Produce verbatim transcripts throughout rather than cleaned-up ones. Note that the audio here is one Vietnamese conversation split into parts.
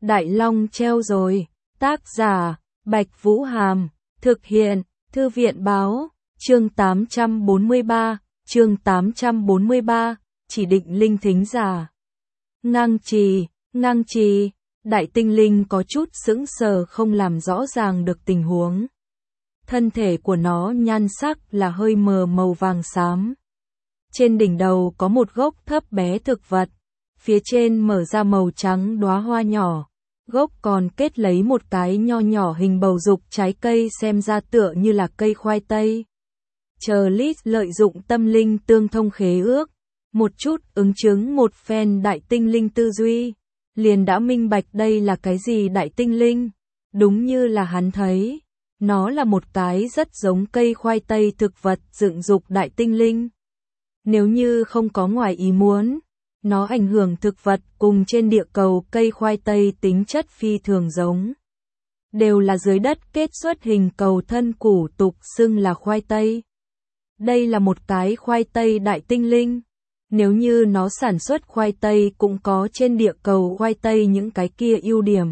Đại Long treo rồi. Tác giả, Bạch Vũ Hàm. Thực hiện, Thư viện Báo. Chương tám trăm bốn mươi ba, chương tám trăm bốn mươi ba, chỉ định linh thính giả. Ngang trì, ngang trì, đại tinh linh có chút sững sờ không làm rõ ràng được tình huống. Thân thể của nó nhan sắc là hơi mờ màu vàng xám. Trên đỉnh đầu có một gốc thấp bé thực vật, phía trên mở ra màu trắng đóa hoa nhỏ. Gốc còn kết lấy một cái nho nhỏ hình bầu dục trái cây xem ra tựa như là cây khoai tây. Chờ Liz lợi dụng tâm linh tương thông khế ước, một chút ứng chứng một phen đại tinh linh tư duy, liền đã minh bạch đây là cái gì đại tinh linh. Đúng như là hắn thấy, nó là một cái rất giống cây khoai tây thực vật dựng dục đại tinh linh. Nếu như không có ngoài ý muốn, nó ảnh hưởng thực vật cùng trên địa cầu cây khoai tây tính chất phi thường giống. Đều là dưới đất kết xuất hình cầu thân củ tục xưng là khoai tây. Đây là một cái khoai tây đại tinh linh. Nếu như nó sản xuất khoai tây cũng có trên địa cầu khoai tây những cái kia ưu điểm.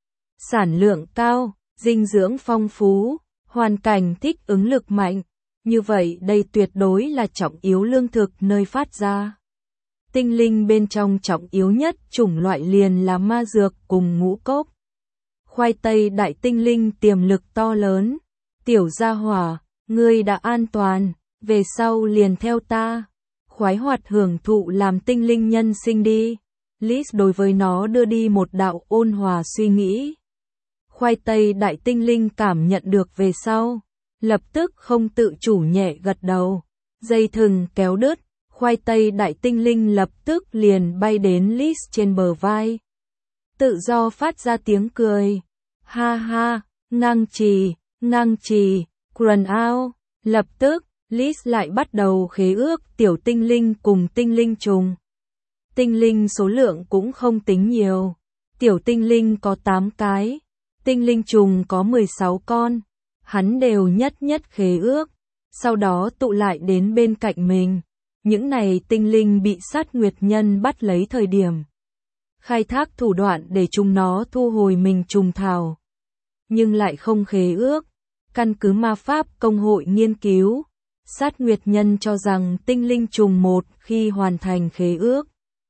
Sản lượng cao, dinh dưỡng phong phú, hoàn cảnh thích ứng lực mạnh. Như vậy đây tuyệt đối là trọng yếu lương thực nơi phát ra. Tinh linh bên trong trọng yếu nhất chủng loại liền là ma dược cùng ngũ cốc. Khoai tây đại tinh linh tiềm lực to lớn. Tiểu gia hỏa, ngươi đã an toàn, về sau liền theo ta. Khoái hoạt hưởng thụ làm tinh linh nhân sinh đi. Liz đối với nó đưa đi một đạo ôn hòa suy nghĩ. Khoai tây đại tinh linh cảm nhận được về sau, lập tức không tự chủ nhẹ gật đầu. Dây thừng kéo đứt, khoai tây đại tinh linh lập tức liền bay đến Liz trên bờ vai. Tự do phát ra tiếng cười. Ha ha, ngang trì, ngang trì, run out. Lập tức, Liz lại bắt đầu khế ước tiểu tinh linh cùng tinh linh trùng. Tinh linh số lượng cũng không tính nhiều. Tiểu tinh linh có tám cái, tinh linh trùng có mười sáu con. Hắn đều nhất nhất khế ước, sau đó tụ lại đến bên cạnh mình. Những này tinh linh bị sát nguyệt nhân bắt lấy thời điểm. Khai thác thủ đoạn để chúng nó thu hồi mình trùng thảo. Nhưng lại không khế ước. Căn cứ ma pháp công hội nghiên cứu, sát nguyệt nhân cho rằng tinh linh trùng một khi hoàn thành khế ước,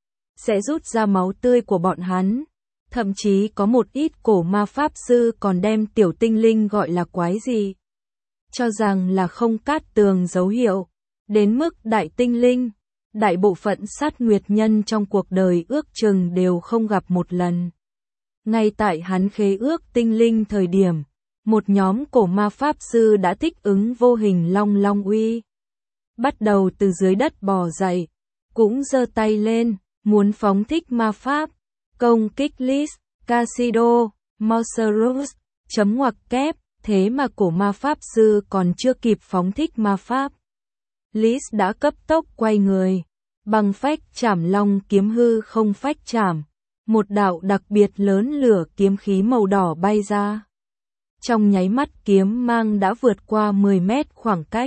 sẽ rút ra máu tươi của bọn hắn. Thậm chí có một ít cổ ma pháp sư còn đem tiểu tinh linh gọi là quái gì. Cho rằng là không cát tường dấu hiệu. Đến mức đại tinh linh, đại bộ phận sát nguyệt nhân trong cuộc đời ước chừng đều không gặp một lần. Ngay tại hắn khế ước tinh linh thời điểm, một nhóm cổ ma pháp sư đã thích ứng vô hình long long uy. Bắt đầu từ dưới đất bò dậy, cũng giơ tay lên, muốn phóng thích ma pháp, công kích Liz, Casido, Mauserus, chấm ngoặc kép, thế mà cổ ma pháp sư còn chưa kịp phóng thích ma pháp. Liz đã cấp tốc quay người, bằng phách chảm long kiếm hư không phách chảm, một đạo đặc biệt lớn lửa kiếm khí màu đỏ bay ra. Trong nháy mắt kiếm mang đã vượt qua mười mét khoảng cách.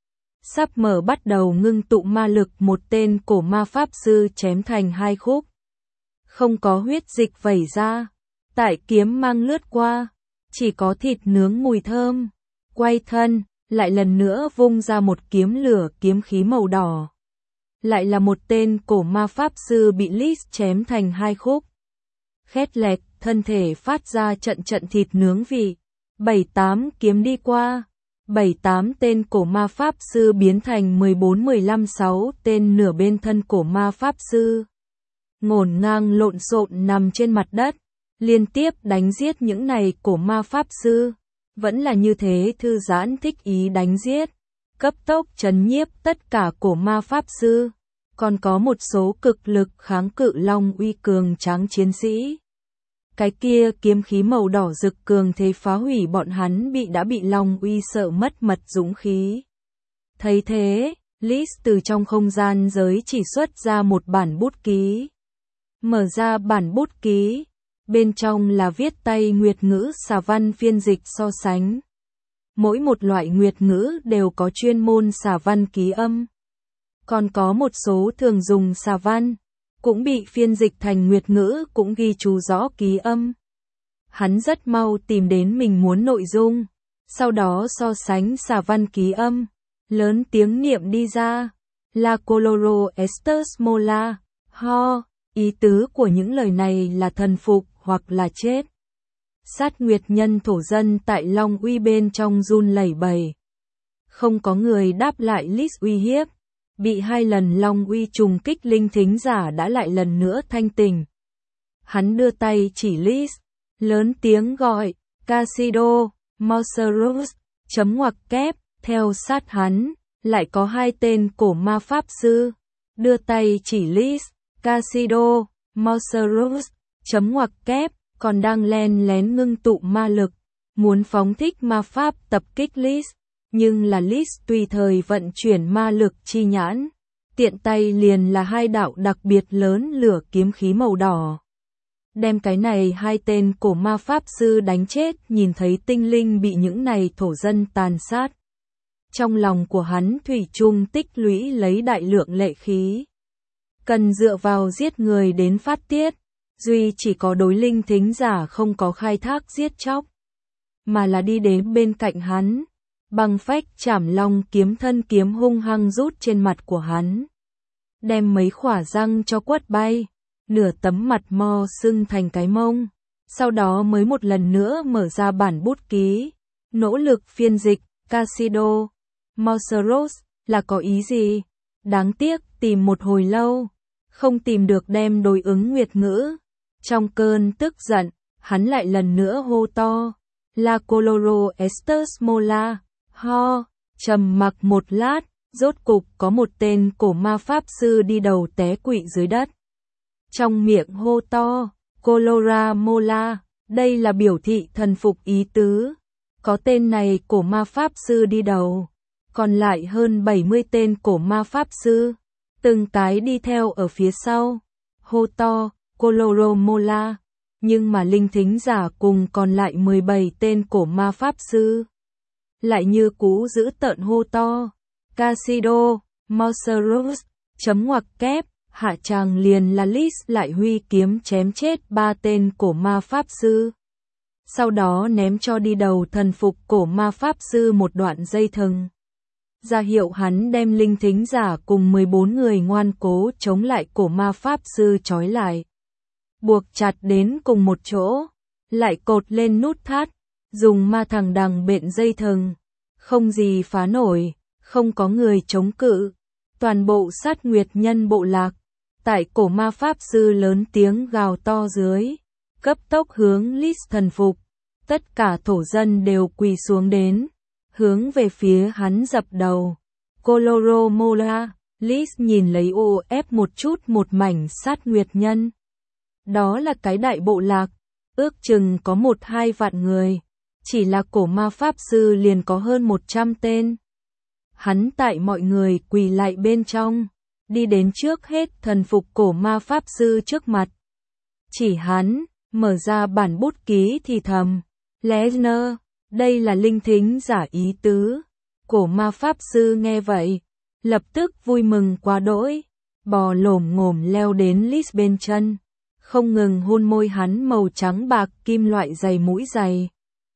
Sắp mở bắt đầu ngưng tụ ma lực, một tên cổ ma pháp sư chém thành hai khúc. Không có huyết dịch vẩy ra, tại kiếm mang lướt qua, chỉ có thịt nướng mùi thơm. Quay thân, lại lần nữa vung ra một kiếm lửa kiếm khí màu đỏ. Lại là một tên cổ ma pháp sư bị Liz chém thành hai khúc. Khét lẹt, thân thể phát ra trận trận thịt nướng vị. Bảy tám kiếm đi qua, bảy tám tên cổ ma pháp sư biến thành mười bốn mười lăm sáu tên nửa bên thân cổ ma pháp sư. Ngổn ngang lộn xộn nằm trên mặt đất, liên tiếp đánh giết những này cổ ma pháp sư. Vẫn là như thế thư giãn thích ý đánh giết, cấp tốc trấn nhiếp tất cả cổ ma pháp sư. Còn có một số cực lực kháng cự long uy cường tráng chiến sĩ. Cái kia kiếm khí màu đỏ rực cường thế phá hủy bọn hắn bị đã bị long uy sợ mất mật dũng khí. Thấy thế, Liz từ trong không gian giới chỉ xuất ra một bản bút ký. Mở ra bản bút ký, bên trong là viết tay nguyệt ngữ xà văn phiên dịch so sánh. Mỗi một loại nguyệt ngữ đều có chuyên môn xà văn ký âm. Còn có một số thường dùng xà văn, cũng bị phiên dịch thành nguyệt ngữ cũng ghi chú rõ ký âm. Hắn rất mau tìm đến mình muốn nội dung, sau đó so sánh xà văn ký âm, lớn tiếng niệm đi ra. La coloro estes mola, ho, ý tứ của những lời này là thần phục hoặc là chết. Sát Nguyệt Nhân thổ dân tại Long Uy bên trong run lẩy bẩy. Không có người đáp lại Lis uy hiếp. Bị hai lần Long Uy trùng kích, linh thính giả đã lại lần nữa thanh tỉnh. Hắn đưa tay chỉ Lis, lớn tiếng gọi, Casido, Mauserus, chấm ngoặc kép, theo sát hắn, lại có hai tên cổ ma pháp sư. Đưa tay chỉ Lis, Casido, Mauserus, chấm ngoặc kép, còn đang len lén ngưng tụ ma lực, muốn phóng thích ma pháp tập kích Lis. Nhưng là Lis tùy thời vận chuyển ma lực chi nhãn, tiện tay liền là hai đạo đặc biệt lớn lửa kiếm khí màu đỏ. Đem cái này hai tên cổ ma pháp sư đánh chết, nhìn thấy tinh linh bị những này thổ dân tàn sát. Trong lòng của hắn thủy chung tích lũy lấy đại lượng lệ khí. Cần dựa vào giết người đến phát tiết, duy chỉ có đối linh thính giả không có khai thác giết chóc, mà là đi đến bên cạnh hắn. Băng phách chảm long kiếm thân kiếm hung hăng rút trên mặt của hắn, đem mấy khỏa răng cho quất bay, nửa tấm mặt mo sưng thành cái mông. Sau đó mới một lần nữa mở ra bản bút ký, nỗ lực phiên dịch. Casido, Mauserus là có ý gì? Đáng tiếc tìm một hồi lâu, không tìm được đem đối ứng nguyệt ngữ. Trong cơn tức giận, hắn lại lần nữa hô to, La coloro estes mola. Ho, trầm mặc một lát, rốt cục có một tên cổ ma pháp sư đi đầu té quỵ dưới đất. Trong miệng hô to, Colora mola, đây là biểu thị thần phục ý tứ. Có tên này cổ ma pháp sư đi đầu, còn lại hơn bảy mươi tên cổ ma pháp sư, từng cái đi theo ở phía sau, hô to, Coloro mola. Nhưng mà linh thính giả cùng còn lại mười bảy tên cổ ma pháp sư lại như cú giữ tợn hô to, Casido, Mauserus, chấm ngoặc kép, hạ tràng liền là Lis lại huy kiếm chém chết ba tên cổ ma pháp sư. Sau đó ném cho đi đầu thần phục cổ ma pháp sư một đoạn dây thừng, ra hiệu hắn đem linh thính giả cùng mười bốn người ngoan cố chống lại cổ ma pháp sư trói lại, buộc chặt đến cùng một chỗ, lại cột lên nút thắt, dùng ma thằng đằng bện dây thừng, không gì phá nổi, không có người chống cự. Toàn bộ Sát Nguyệt Nhân bộ lạc, tại cổ ma pháp sư lớn tiếng gào to dưới, cấp tốc hướng Lis thần phục. Tất cả thổ dân đều quỳ xuống đến, hướng về phía hắn dập đầu. Coloro mola, Lis nhìn lấy ô ép một chút một mảnh Sát Nguyệt Nhân. Đó là cái đại bộ lạc, ước chừng có một hai vạn người, chỉ là cổ ma pháp sư liền có hơn một trăm tên. Hắn tại mọi người quỳ lại bên trong, đi đến trước hết thần phục cổ ma pháp sư trước mặt. Chỉ hắn, mở ra bản bút ký thì thầm, Lesnar, đây là linh thính giả ý tứ. Cổ ma pháp sư nghe vậy, lập tức vui mừng quá đỗi, bò lổm ngổm leo đến Lis bên chân, không ngừng hôn môi hắn màu trắng bạc kim loại dày mũi dày.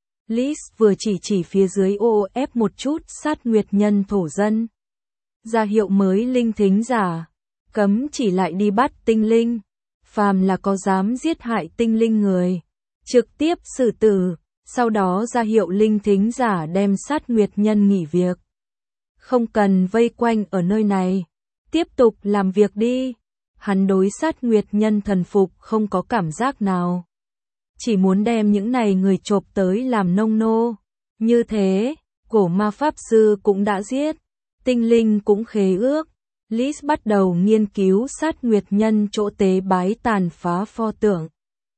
Lis vừa chỉ chỉ phía dưới ô ép một chút Sát Nguyệt Nhân thổ dân, ra hiệu mới linh thính giả, cấm chỉ lại đi bắt tinh linh, phàm là có dám giết hại tinh linh người, trực tiếp xử tử. Sau đó ra hiệu linh thính giả đem Sát Nguyệt Nhân nghỉ việc, không cần vây quanh ở nơi này, tiếp tục làm việc đi. Hắn đối Sát Nguyệt Nhân thần phục không có cảm giác nào, chỉ muốn đem những này người chộp tới làm nông nô. Như thế, cổ ma pháp sư cũng đã giết, tinh linh cũng khế ước. Lis bắt đầu nghiên cứu Sát Nguyệt Nhân chỗ tế bái tàn phá pho tượng.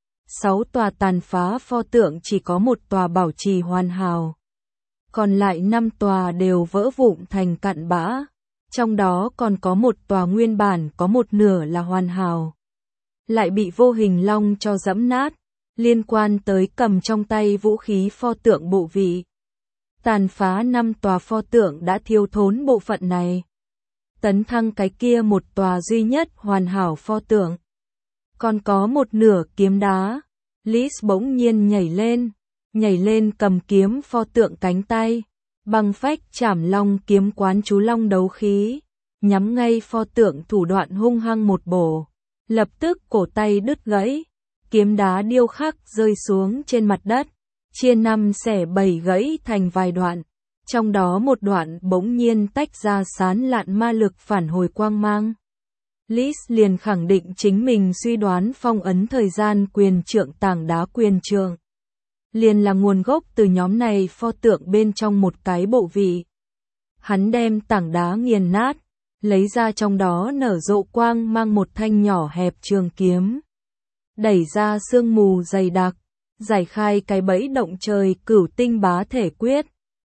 Sáu tòa tàn phá pho tượng chỉ có một tòa bảo trì hoàn hảo, còn lại năm tòa đều vỡ vụn thành cặn bã, trong đó còn có một tòa nguyên bản có một nửa là hoàn hảo, lại bị vô hình long cho dẫm nát, liên quan tới cầm trong tay vũ khí pho tượng bộ vị. Tàn phá năm tòa pho tượng đã thiêu thốn bộ phận này, tấn thăng cái kia một tòa duy nhất hoàn hảo pho tượng. Còn có một nửa kiếm đá, Lis bỗng nhiên nhảy lên, nhảy lên cầm kiếm pho tượng cánh tay, băng phách chảm long kiếm quán chú long đấu khí, nhắm ngay pho tượng thủ đoạn hung hăng một bổ, lập tức cổ tay đứt gãy, kiếm đá điêu khắc rơi xuống trên mặt đất, chia năm xẻ bảy gãy thành vài đoạn, trong đó một đoạn bỗng nhiên tách ra sán lạn ma lực phản hồi quang mang. Lis liền khẳng định chính mình suy đoán phong ấn thời gian quyền trượng tảng đá quyền trượng liền là nguồn gốc từ nhóm này pho tượng bên trong một cái bộ vị. Hắn đem tảng đá nghiền nát, lấy ra trong đó nở rộ quang mang một thanh nhỏ hẹp trường kiếm. Đẩy ra sương mù dày đặc, giải khai cái bẫy động trời cửu tinh bá thể quyết.